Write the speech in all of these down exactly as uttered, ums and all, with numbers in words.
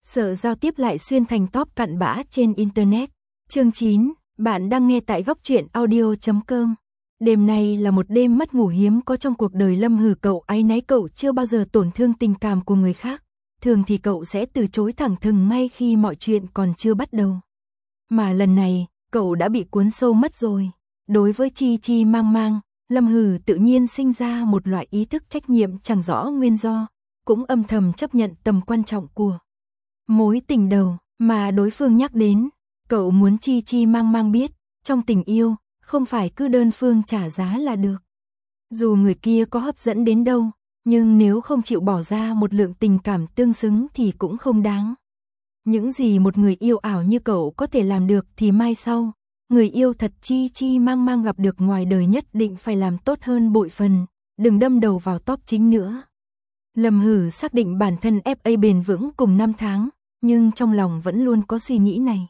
Sợ giao tiếp lại xuyên thành top cặn bã trên Internet. Chương chín, bạn đang nghe tại góc truyện audio chấm com. Đêm nay là một đêm mất ngủ hiếm có trong cuộc đời Lâm Hử. Cậu áy náy, cậu chưa bao giờ tổn thương tình cảm của người khác. Thường thì cậu sẽ từ chối thẳng thừng ngay khi mọi chuyện còn chưa bắt đầu. Mà lần này, cậu đã bị cuốn sâu mất rồi. Đối với Chi Chi Mang Mang, Lâm Hử tự nhiên sinh ra một loại ý thức trách nhiệm chẳng rõ nguyên do, cũng âm thầm chấp nhận tầm quan trọng của mối tình đầu mà đối phương nhắc đến. Cậu muốn Chi Chi Mang Mang biết, trong tình yêu, không phải cứ đơn phương trả giá là được. Dù người kia có hấp dẫn đến đâu, nhưng nếu không chịu bỏ ra một lượng tình cảm tương xứng thì cũng không đáng. Những gì một người yêu ảo như cậu có thể làm được thì mai sau, người yêu thật Chi Chi Mang Mang gặp được ngoài đời nhất định phải làm tốt hơn bội phần, đừng đâm đầu vào top chính nữa. Lâm Hử xác định bản thân ép a bền vững cùng năm tháng, nhưng trong lòng vẫn luôn có suy nghĩ này.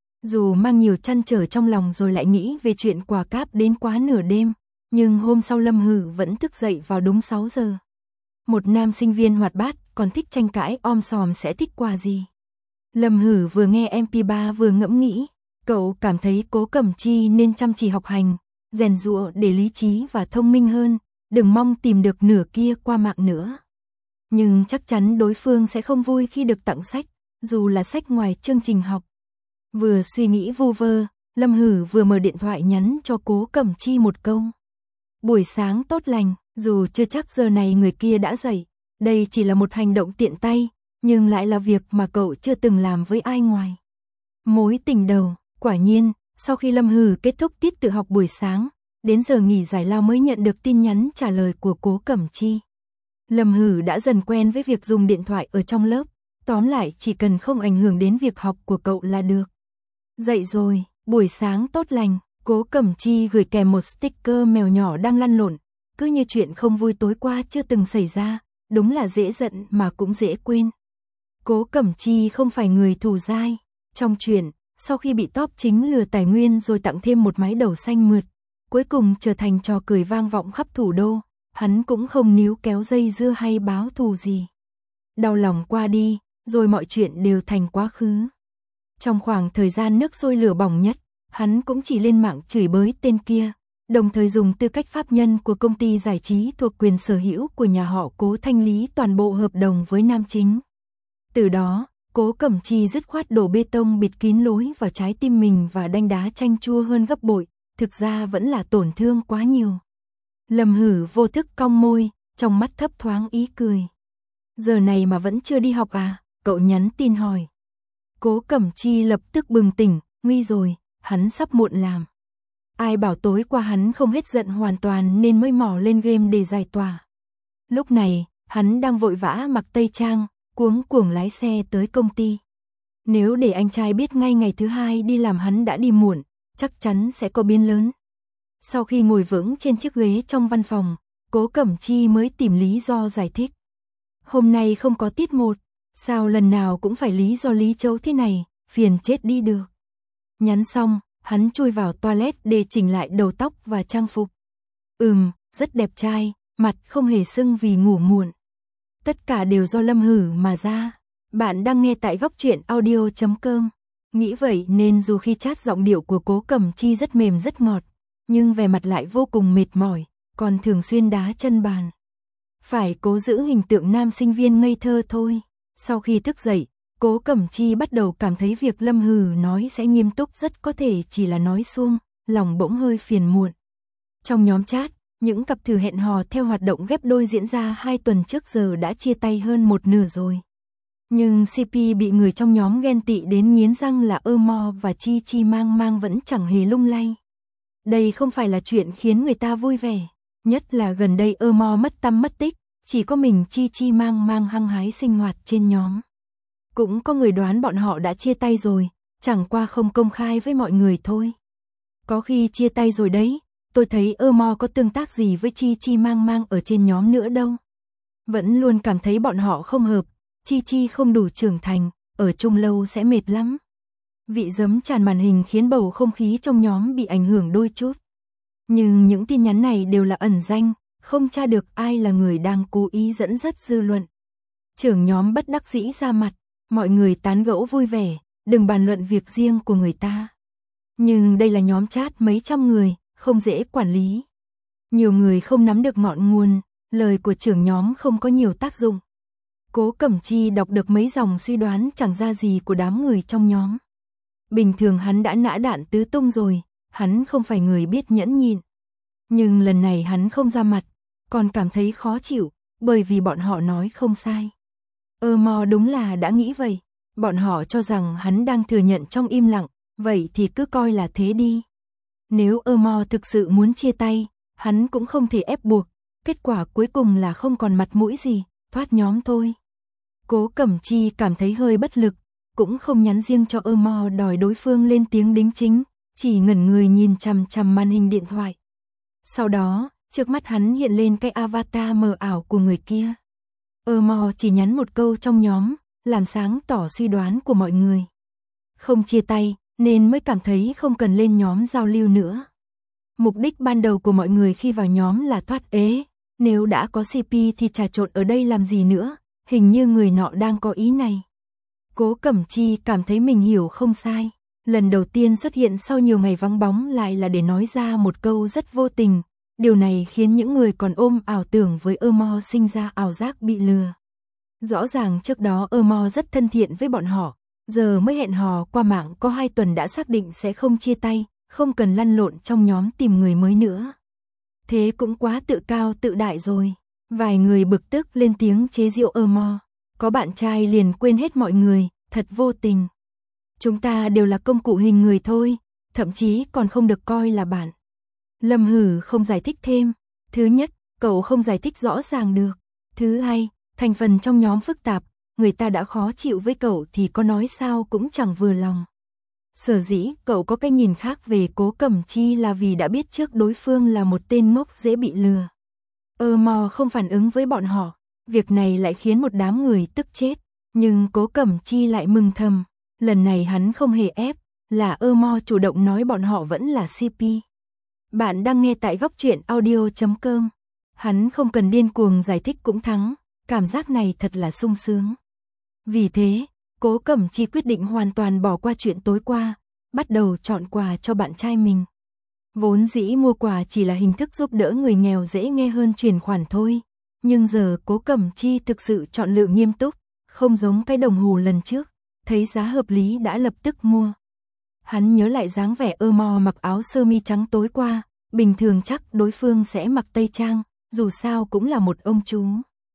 Dù mang nhiều trăn trở trong lòng rồi lại nghĩ về chuyện quà cáp đến quá nửa đêm, nhưng hôm sau Lâm Hử vẫn thức dậy vào đúng sáu giờ. Một nam sinh viên hoạt bát, còn thích tranh cãi om sòm sẽ thích quà gì? Lâm Hử vừa nghe em pê ba vừa ngẫm nghĩ, cậu cảm thấy Cố Cẩm Chi nên chăm chỉ học hành, rèn giũa để lý trí và thông minh hơn, đừng mong tìm được nửa kia qua mạng nữa. Nhưng chắc chắn đối phương sẽ không vui khi được tặng sách, dù là sách ngoài chương trình học. Vừa suy nghĩ vu vơ, Lâm Hử vừa mở điện thoại nhắn cho Cố Cẩm Chi một câu. Buổi sáng tốt lành, dù chưa chắc giờ này người kia đã dậy, đây chỉ là một hành động tiện tay, nhưng lại là việc mà cậu chưa từng làm với ai ngoài mối tình đầu. Quả nhiên, sau khi Lâm Hử kết thúc tiết tự học buổi sáng, đến giờ nghỉ giải lao mới nhận được tin nhắn trả lời của Cố Cẩm Chi. Lâm Hử đã dần quen với việc dùng điện thoại ở trong lớp, tóm lại chỉ cần không ảnh hưởng đến việc học của cậu là được. Dậy rồi, buổi sáng tốt lành, Cố Cẩm Chi gửi kèm một sticker mèo nhỏ đang lăn lộn, cứ như chuyện không vui tối qua chưa từng xảy ra, đúng là dễ giận mà cũng dễ quên. Cố Cẩm Chi không phải người thù dai, trong chuyện, sau khi bị top chính lừa tài nguyên rồi tặng thêm một mái đầu xanh mượt, cuối cùng trở thành trò cười vang vọng khắp thủ đô, hắn cũng không níu kéo dây dưa hay báo thù gì. Đau lòng qua đi, rồi mọi chuyện đều thành quá khứ. Trong khoảng thời gian nước sôi lửa bỏng nhất, hắn cũng chỉ lên mạng chửi bới tên kia, đồng thời dùng tư cách pháp nhân của công ty giải trí thuộc quyền sở hữu của nhà họ Cố thanh lý toàn bộ hợp đồng với nam chính. Từ đó, Cố Cẩm Chi dứt khoát đổ bê tông bịt kín lối vào trái tim mình và đanh đá chanh chua hơn gấp bội, thực ra vẫn là tổn thương quá nhiều. Lâm Hử vô thức cong môi, trong mắt thấp thoáng ý cười. Giờ này mà vẫn chưa đi học à? Cậu nhắn tin hỏi. Cố Cẩm Chi lập tức bừng tỉnh, nguy rồi, hắn sắp muộn làm. Ai bảo tối qua hắn không hết giận hoàn toàn nên mới mò lên game để giải tỏa. Lúc này, hắn đang vội vã mặc tây trang, cuống cuồng lái xe tới công ty. Nếu để anh trai biết ngay ngày thứ hai đi làm hắn đã đi muộn, chắc chắn sẽ có biến lớn. Sau khi ngồi vững trên chiếc ghế trong văn phòng, Cố Cẩm Chi mới tìm lý do giải thích. Hôm nay không có tiết một, sao lần nào cũng phải lý do lý chấu thế này, phiền chết đi được. Nhắn xong, hắn chui vào toilet để chỉnh lại đầu tóc và trang phục. Ừm, rất đẹp trai, mặt không hề sưng vì ngủ muộn. Tất cả đều do Lâm Hử mà ra. Bạn đang nghe tại góc truyện audio chấm com. Nghĩ vậy nên dù khi chat giọng điệu của Cố Cẩm Chi rất mềm rất ngọt, nhưng vẻ mặt lại vô cùng mệt mỏi, còn thường xuyên đá chân bàn. Phải cố giữ hình tượng nam sinh viên ngây thơ thôi. Sau khi thức dậy, Cố Cẩm Chi bắt đầu cảm thấy việc Lâm Hử nói sẽ nghiêm túc rất có thể chỉ là nói suông, lòng bỗng hơi phiền muộn. Trong nhóm chat, những cặp thử hẹn hò theo hoạt động ghép đôi diễn ra hai tuần trước giờ đã chia tay hơn một nửa rồi. Nhưng xê pê bị người trong nhóm ghen tị đến nghiến răng là Ơ-mo và Chi Chi Mang Mang vẫn chẳng hề lung lay. Đây không phải là chuyện khiến người ta vui vẻ, nhất là gần đây Ơ-mo mất tăm mất tích, chỉ có mình Chi Chi Mang Mang hăng hái sinh hoạt trên nhóm. Cũng có người đoán bọn họ đã chia tay rồi, chẳng qua không công khai với mọi người thôi. Có khi chia tay rồi đấy, tôi thấy Ơ-mo có tương tác gì với Chi Chi Mang Mang ở trên nhóm nữa đâu. Vẫn luôn cảm thấy bọn họ không hợp, Chi Chi không đủ trưởng thành, ở chung lâu sẽ mệt lắm. Vị giấm tràn màn hình khiến bầu không khí trong nhóm bị ảnh hưởng đôi chút. Nhưng những tin nhắn này đều là ẩn danh, không tra được ai là người đang cố ý dẫn dắt dư luận. Trưởng nhóm bất đắc dĩ ra mặt, Mọi người tán gẫu vui vẻ, đừng bàn luận việc riêng của người ta. Nhưng đây là nhóm chat mấy trăm người, không dễ quản lý. Nhiều người không nắm được ngọn nguồn, lời của trưởng nhóm không có nhiều tác dụng. Cố Cẩm Chi đọc được mấy dòng suy đoán chẳng ra gì của đám người trong nhóm. Bình thường hắn đã nã đạn tứ tung rồi, hắn không phải người biết nhẫn nhịn. Nhưng lần này hắn không ra mặt, còn cảm thấy khó chịu, bởi vì bọn họ nói không sai. Ơ mò đúng là đã nghĩ vậy, bọn họ cho rằng hắn đang thừa nhận trong im lặng, vậy thì cứ coi là thế đi. Nếu ơ mò thực sự muốn chia tay, hắn cũng không thể ép buộc, kết quả cuối cùng là không còn mặt mũi gì, thoát nhóm thôi. Cố Cẩm Chi cảm thấy hơi bất lực, cũng không nhắn riêng cho ơ mò đòi đối phương lên tiếng đính chính, chỉ ngẩn người nhìn chằm chằm màn hình điện thoại. Sau đó, trước mắt hắn hiện lên cái avatar mờ ảo của người kia. Ơ mò chỉ nhắn một câu trong nhóm, làm sáng tỏ suy đoán của mọi người. Không chia tay, nên mới cảm thấy không cần lên nhóm giao lưu nữa. Mục đích ban đầu của mọi người khi vào nhóm là thoát ế, nếu đã có xê pê thì trà trộn ở đây làm gì nữa, hình như người nọ đang có ý này. Cố Cẩm Chi cảm thấy mình hiểu không sai, lần đầu tiên xuất hiện sau nhiều ngày vắng bóng lại là để nói ra một câu rất vô tình, điều này khiến những người còn ôm ảo tưởng với ơ mò sinh ra ảo giác bị lừa. Rõ ràng trước đó ơ mò rất thân thiện với bọn họ, giờ mới hẹn hò qua mạng có hai tuần đã xác định sẽ không chia tay, không cần lăn lộn trong nhóm tìm người mới nữa. Thế cũng quá tự cao tự đại rồi. Vài người bực tức lên tiếng chế giễu ơ mò. Có bạn trai liền quên hết mọi người, thật vô tình. Chúng ta đều là công cụ hình người thôi, thậm chí còn không được coi là bạn. Lâm Hử không giải thích thêm. Thứ nhất, cậu không giải thích rõ ràng được. Thứ hai, thành phần trong nhóm phức tạp, người ta đã khó chịu với cậu thì có nói sao cũng chẳng vừa lòng. Sở dĩ cậu có cái nhìn khác về Cố Cẩm Chi là vì đã biết trước đối phương là một tên ngốc dễ bị lừa. Ơ mò không phản ứng với bọn họ, việc này lại khiến một đám người tức chết, nhưng Cố Cẩm Chi lại mừng thầm, lần này hắn không hề ép, là ơ mò chủ động nói bọn họ vẫn là xê pê. Bạn đang nghe tại góc truyện audio chấm com. Hắn không cần điên cuồng giải thích cũng thắng, cảm giác này thật là sung sướng. Vì thế, Cố Cẩm Chi quyết định hoàn toàn bỏ qua chuyện tối qua, bắt đầu chọn quà cho bạn trai mình. Vốn dĩ mua quà chỉ là hình thức giúp đỡ người nghèo dễ nghe hơn chuyển khoản thôi, nhưng giờ Cố Cẩm Chi thực sự chọn lựa nghiêm túc, không giống cái đồng hồ lần trước, thấy giá hợp lý đã lập tức mua. Hắn nhớ lại dáng vẻ ơ mò mặc áo sơ mi trắng tối qua, bình thường chắc đối phương sẽ mặc tây trang, dù sao cũng là một ông chú.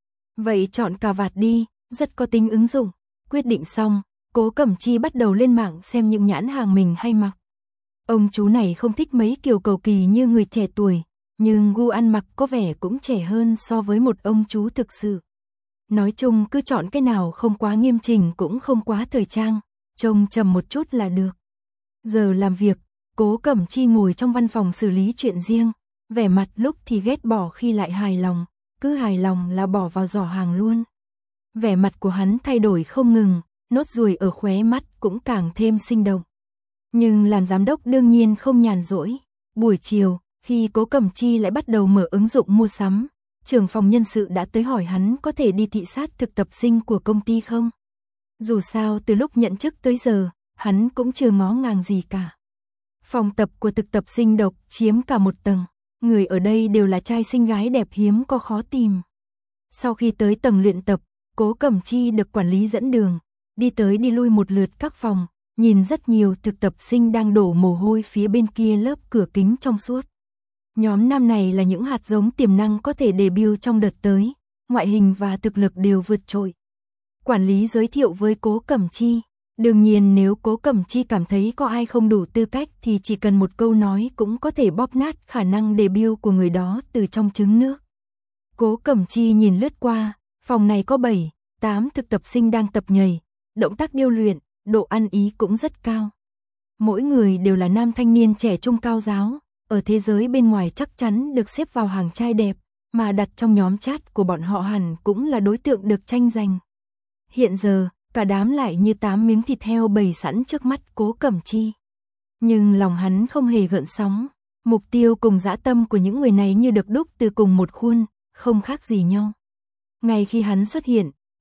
Vậy chọn cà vạt đi, rất có tính ứng dụng. Quyết định xong, Cố Cẩm Chi bắt đầu lên mạng xem những nhãn hàng mình hay mặc. Ông chú này không thích mấy kiểu cầu kỳ như người trẻ tuổi, nhưng gu ăn mặc có vẻ cũng trẻ hơn so với một ông chú thực sự. Nói chung cứ chọn cái nào không quá nghiêm chỉnh cũng không quá thời trang, trông trầm một chút là được. Giờ làm việc, Cố Cẩm Chi ngồi trong văn phòng xử lý chuyện riêng, vẻ mặt lúc thì ghét bỏ khi lại hài lòng, cứ hài lòng là bỏ vào giỏ hàng luôn. Vẻ mặt của hắn thay đổi không ngừng, nốt ruồi ở khóe mắt cũng càng thêm sinh động. Nhưng làm giám đốc đương nhiên không nhàn rỗi. Buổi chiều, khi Cố Cẩm Chi lại bắt đầu mở ứng dụng mua sắm, trưởng phòng nhân sự đã tới hỏi hắn có thể đi thị sát thực tập sinh của công ty không. Dù sao từ lúc nhận chức tới giờ, hắn cũng chưa ngó ngàng gì cả. Phòng tập của thực tập sinh độc chiếm cả một tầng, người ở đây đều là trai xinh gái đẹp hiếm có khó tìm. Sau khi tới tầng luyện tập, Cố Cẩm Chi được quản lý dẫn đường, đi tới đi lui một lượt các phòng, nhìn rất nhiều thực tập sinh đang đổ mồ hôi phía bên kia lớp cửa kính trong suốt. Nhóm năm này là những hạt giống tiềm năng có thể debut trong đợt tới, ngoại hình và thực lực đều vượt trội. Quản lý giới thiệu với Cố Cẩm Chi, đương nhiên nếu Cố Cẩm Chi cảm thấy có ai không đủ tư cách thì chỉ cần một câu nói cũng có thể bóp nát khả năng debut của người đó từ trong trứng nước. Cố Cẩm Chi nhìn lướt qua, phòng này có bảy, tám thực tập sinh đang tập nhảy, động tác điêu luyện, độ ăn ý cũng rất cao. Mỗi người đều là nam thanh niên trẻ trung cao giáo, ở thế giới bên ngoài chắc chắn được xếp vào hàng trai đẹp, mà đặt trong nhóm chat của bọn họ hẳn cũng là đối tượng được tranh giành. Hiện giờ, cả đám lại như tám miếng thịt heo bày sẵn trước mắt Cố Cẩm Chi. Nhưng lòng hắn không hề gợn sóng, mục tiêu cùng dã tâm của những người này như được đúc từ cùng một khuôn, không khác gì nhau. Ngay khi hắn xuất hiện,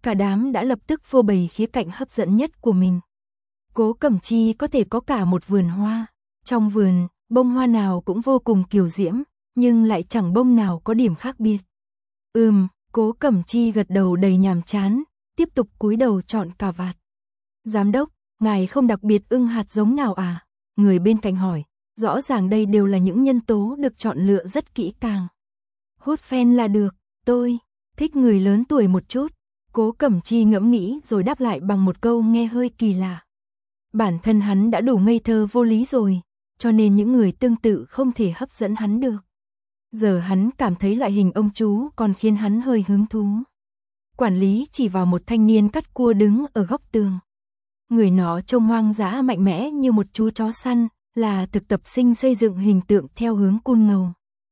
cả đám đã lập tức phô bày khía cạnh hấp dẫn nhất của mình. Cố Cẩm Chi có thể có cả một vườn hoa. Trong vườn, bông hoa nào cũng vô cùng kiều diễm, nhưng lại chẳng bông nào có điểm khác biệt. Ừm, Cố Cẩm Chi gật đầu đầy nhàm chán, tiếp tục cúi đầu chọn cà vạt. Giám đốc, ngài không đặc biệt ưng hạt giống nào à? Người bên cạnh hỏi, rõ ràng đây đều là những nhân tố được chọn lựa rất kỹ càng. Hút phen là được, tôi thích người lớn tuổi một chút. Cố Cẩm Chi ngẫm nghĩ rồi đáp lại bằng một câu nghe hơi kỳ lạ. Bản thân hắn đã đủ ngây thơ vô lý rồi, cho nên những người tương tự không thể hấp dẫn hắn được. Giờ hắn cảm thấy loại hình ông chú còn khiến hắn hơi hứng thú. Quản lý chỉ vào một thanh niên cắt cua đứng ở góc tường. Người nó trông hoang dã mạnh mẽ như một chú chó săn, là thực tập sinh xây dựng hình tượng theo hướng cool ngầu.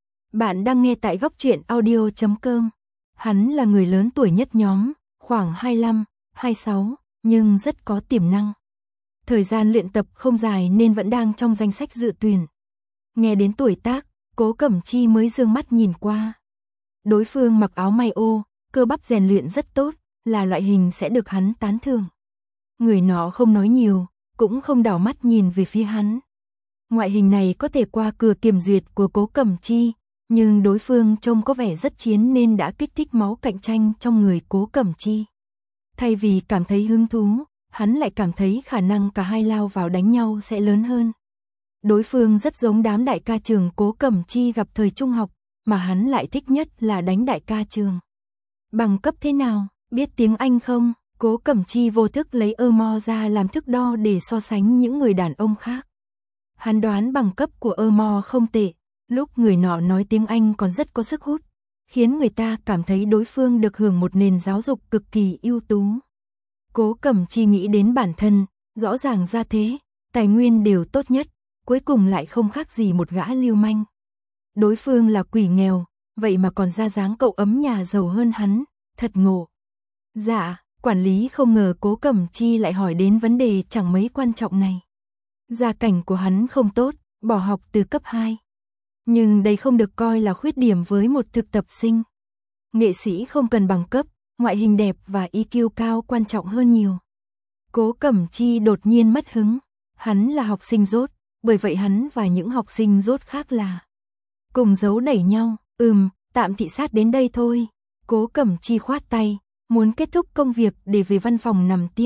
Bạn đang nghe tại góc truyện audio chấm com. Hắn là người lớn tuổi nhất nhóm, khoảng hai mươi lăm, hai mươi sáu, nhưng rất có tiềm năng. Thời gian luyện tập không dài nên vẫn đang trong danh sách dự tuyển. Nghe đến tuổi tác, Cố Cẩm Chi mới dương mắt nhìn qua. Đối phương mặc áo may ô, cơ bắp rèn luyện rất tốt, là loại hình sẽ được hắn tán thưởng. Người nó không nói nhiều, cũng không đảo mắt nhìn về phía hắn. Ngoại hình này có thể qua cửa kiểm duyệt của Cố Cẩm Chi, nhưng đối phương trông có vẻ rất chiến nên đã kích thích máu cạnh tranh trong người Cố Cẩm Chi. Thay vì cảm thấy hứng thú, hắn lại cảm thấy khả năng cả hai lao vào đánh nhau sẽ lớn hơn. Đối phương rất giống đám đại ca trường Cố Cẩm Chi gặp thời trung học, mà hắn lại thích nhất là đánh đại ca trường. Bằng cấp thế nào, biết tiếng Anh không? Cố Cẩm Chi vô thức lấy ơ mo ra làm thước đo để so sánh những người đàn ông khác. Hắn đoán bằng cấp của ơ mo không tệ, lúc người nọ nói tiếng Anh còn rất có sức hút, khiến người ta cảm thấy đối phương được hưởng một nền giáo dục cực kỳ ưu tú. Cố Cẩm Chi nghĩ đến bản thân, rõ ràng ra thế, tài nguyên đều tốt nhất, cuối cùng lại không khác gì một gã lưu manh. Đối phương là quỷ nghèo, vậy mà còn ra dáng cậu ấm nhà giàu hơn hắn, thật ngộ. Dạ, quản lý không ngờ Cố Cẩm Chi lại hỏi đến vấn đề chẳng mấy quan trọng này. Gia cảnh của hắn không tốt, bỏ học từ cấp hai. Nhưng đây không được coi là khuyết điểm với một thực tập sinh. Nghệ sĩ không cần bằng cấp, ngoại hình đẹp và i kiu cao quan trọng hơn nhiều. Cố Cẩm Chi đột nhiên mất hứng. Hắn là học sinh dốt, bởi vậy hắn và những học sinh dốt khác là cùng giấu đẩy nhau. Ừm, tạm thị sát đến đây thôi. Cố Cẩm Chi khoát tay, muốn kết thúc công việc để về văn phòng nằm tiếp.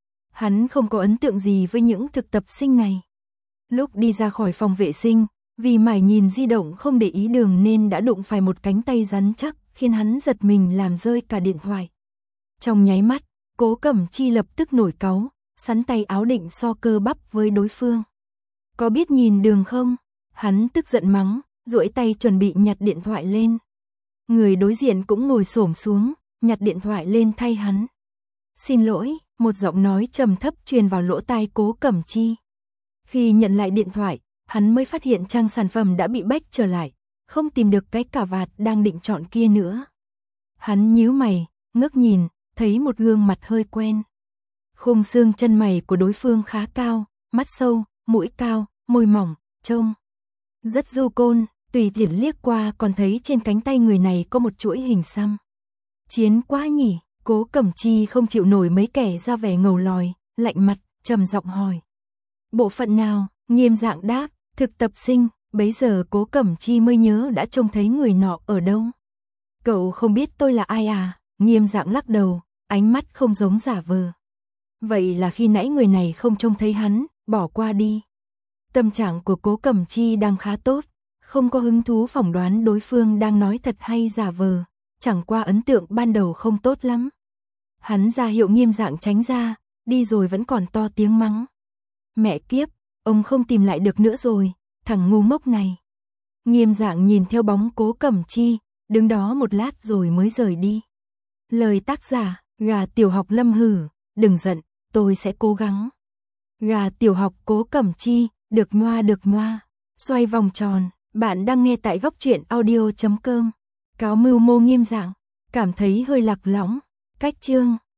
Hắn không có ấn tượng gì với những thực tập sinh này. Lúc đi ra khỏi phòng vệ sinh, vì mải nhìn di động không để ý đường nên đã đụng phải một cánh tay rắn chắc, khiến hắn giật mình làm rơi cả điện thoại. Trong nháy mắt, Cố Cẩm Chi lập tức nổi cáu, sắn tay áo định so cơ bắp với đối phương. Có biết nhìn đường không? Hắn tức giận mắng, duỗi tay chuẩn bị nhặt điện thoại lên. Người đối diện cũng ngồi xổm xuống, nhặt điện thoại lên thay hắn. Xin lỗi, một giọng nói trầm thấp truyền vào lỗ tai Cố Cẩm Chi. Khi nhận lại điện thoại, hắn mới phát hiện trang sản phẩm đã bị bách trở lại, không tìm được cái cà vạt đang định chọn kia nữa. Hắn nhíu mày, ngước nhìn, thấy một gương mặt hơi quen. Khung xương chân mày của đối phương khá cao, mắt sâu, mũi cao, môi mỏng, trông rất du côn, tùy tiện liếc qua còn thấy trên cánh tay người này có một chuỗi hình xăm. Chiến quá nhỉ? Cố Cẩm Chi không chịu nổi mấy kẻ ra vẻ ngầu lòi, lạnh mặt, trầm giọng hỏi. Bộ phận nào? Nghiêm Dạng đáp, thực tập sinh. Bấy giờ Cố Cẩm Chi mới nhớ đã trông thấy người nọ ở đâu. Cậu không biết tôi là ai à? Nghiêm Dạng lắc đầu, ánh mắt không giống giả vờ. Vậy là khi nãy người này không trông thấy hắn, bỏ qua đi. Tâm trạng của Cố Cẩm Chi đang khá tốt, không có hứng thú phỏng đoán đối phương đang nói thật hay giả vờ, chẳng qua ấn tượng ban đầu không tốt lắm. Hắn ra hiệu Nghiêm Dạng tránh ra, đi rồi vẫn còn to tiếng mắng. Mẹ kiếp, ông không tìm lại được nữa rồi, thằng ngu ngốc này. Nghiêm Dạng nhìn theo bóng Cố Cẩm Chi, đứng đó một lát rồi mới rời đi. Lời tác giả, gà tiểu học Lâm Hử, đừng giận, tôi sẽ cố gắng. Gà tiểu học Cố Cẩm Chi, được ngoa được ngoa, xoay vòng tròn. Bạn đang nghe tại góc truyện audio chấm com. Cáo mưu mô Nghiêm Dạng, cảm thấy hơi lạc lõng. Cách chương